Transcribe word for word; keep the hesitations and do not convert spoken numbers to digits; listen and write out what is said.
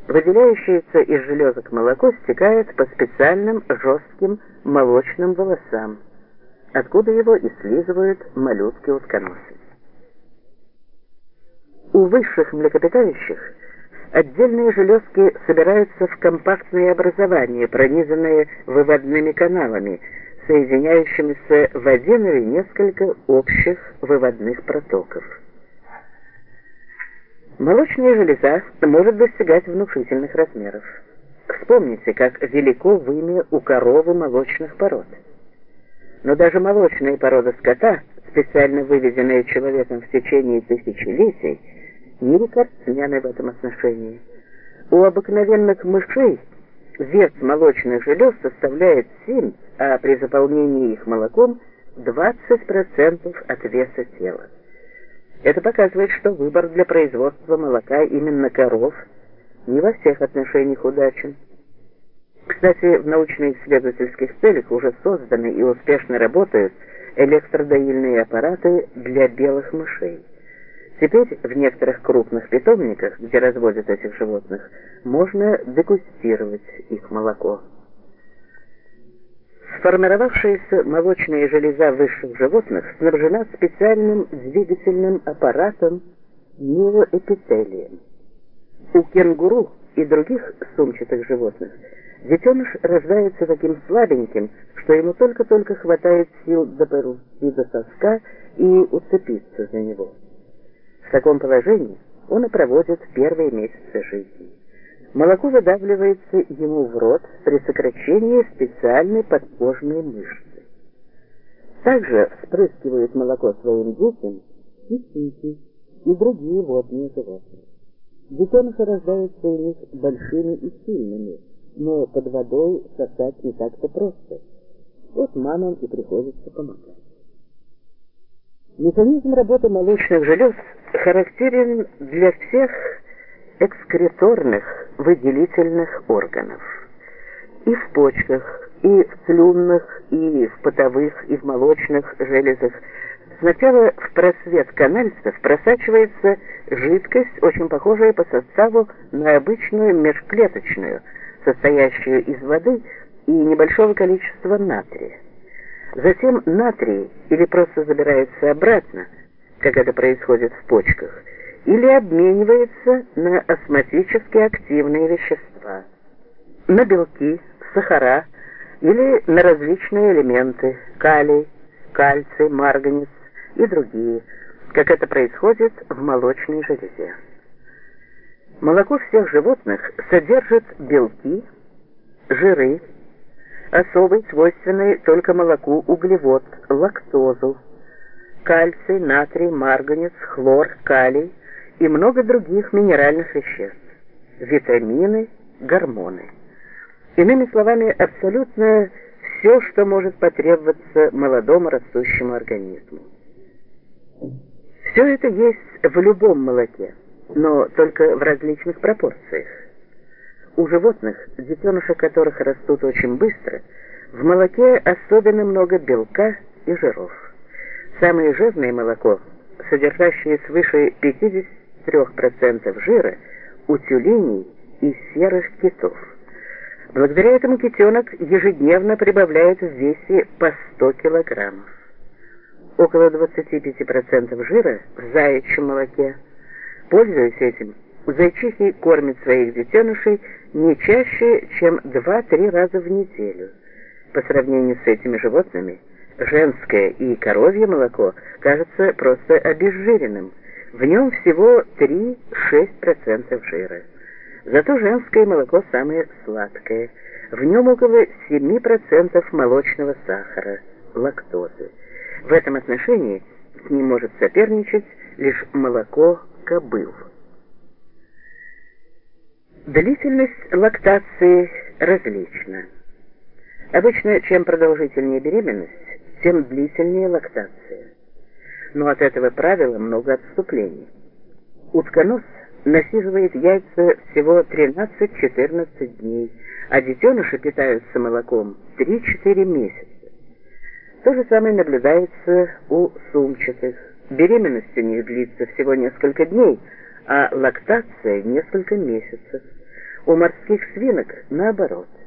Выделяющееся из железок молоко стекает по специальным жестким молочным волосам, откуда его и слизывают моллюски-утконосы. У высших млекопитающих отдельные железки собираются в компактные образования, пронизанные выводными каналами, соединяющимися в один или несколько общих выводных протоков. Молочная железа может достигать внушительных размеров. Вспомните, как велико вымя у коровы молочных пород. Но даже молочные породы скота, специально выведенные человеком в течение тысячелетий, не рекордсмены в этом отношении. У обыкновенных мышей вес молочных желез составляет семь, а при заполнении их молоком двадцать процентов от веса тела. Это показывает, что выбор для производства молока именно коров не во всех отношениях удачен. Кстати, в научно-исследовательских целях уже созданы и успешно работают электродоильные аппараты для белых мышей. Теперь в некоторых крупных питомниках, где разводят этих животных, можно дегустировать их молоко. Сформировавшаяся молочная железа высших животных снабжена специальным двигательным аппаратом миоэпителием. У кенгуру и других сумчатых животных детеныш рождается таким слабеньким, что ему только-только хватает сил доползти до соска и уцепиться за него. В таком положении он и проводит первые месяцы жизни. Молоко выдавливается ему в рот при сокращении специальной подкожной мышцы. Также вспрыскивают молоко своим детям и птицы, и другие водные животные. Детеныши рождаются у них большими и сильными, но под водой сосать не так-то просто. Вот мамам и приходится помогать. Механизм работы молочных желез характерен для всех экскреторных выделительных органов. И в почках, и в слюнных, и в потовых, и в молочных железах сначала в просвет канальцев просачивается жидкость, очень похожая по составу на обычную межклеточную, состоящую из воды и небольшого количества натрия. Затем натрий или просто забирается обратно, как это происходит в почках, или обменивается на осмотически активные вещества, на белки, сахара или на различные элементы, калий, кальций, марганец и другие, как это происходит в молочной железе. Молоко всех животных содержит белки, жиры, особый, свойственный только молоку углевод, лактозу, кальций, натрий, марганец, хлор, калий и много других минеральных веществ, витамины, гормоны. Иными словами, абсолютно все, что может потребоваться молодому растущему организму. Все это есть в любом молоке, но только в различных пропорциях. У животных, детеныши которых растут очень быстро, в молоке особенно много белка и жиров. Самое жирное молоко, содержащее свыше пятидесяти трёх процентов жира, у тюленей и серых китов. Благодаря этому китенок ежедневно прибавляет в весе по сто килограммов. Около двадцати пяти процентов жира в заячьем молоке. Пользуясь этим, зайчихи кормят своих детенышей не чаще, чем два-три раза в неделю. По сравнению с этими животными, женское и коровье молоко кажется просто обезжиренным. В нем всего три-шесть процентов жира. Зато женское молоко самое сладкое. В нем около семи процентов молочного сахара, лактозы. В этом отношении с ним может соперничать лишь молоко кобыл. Длительность лактации различна. Обычно, чем продолжительнее беременность, тем длительнее лактация. Но от этого правила много отступлений. Утконос насиживает яйца всего тринадцать-четырнадцать дней, а детеныши питаются молоком три-четыре месяца. То же самое наблюдается у сумчатых. Беременность у них длится всего несколько дней, а лактация несколько месяцев. У морских свинок наоборот.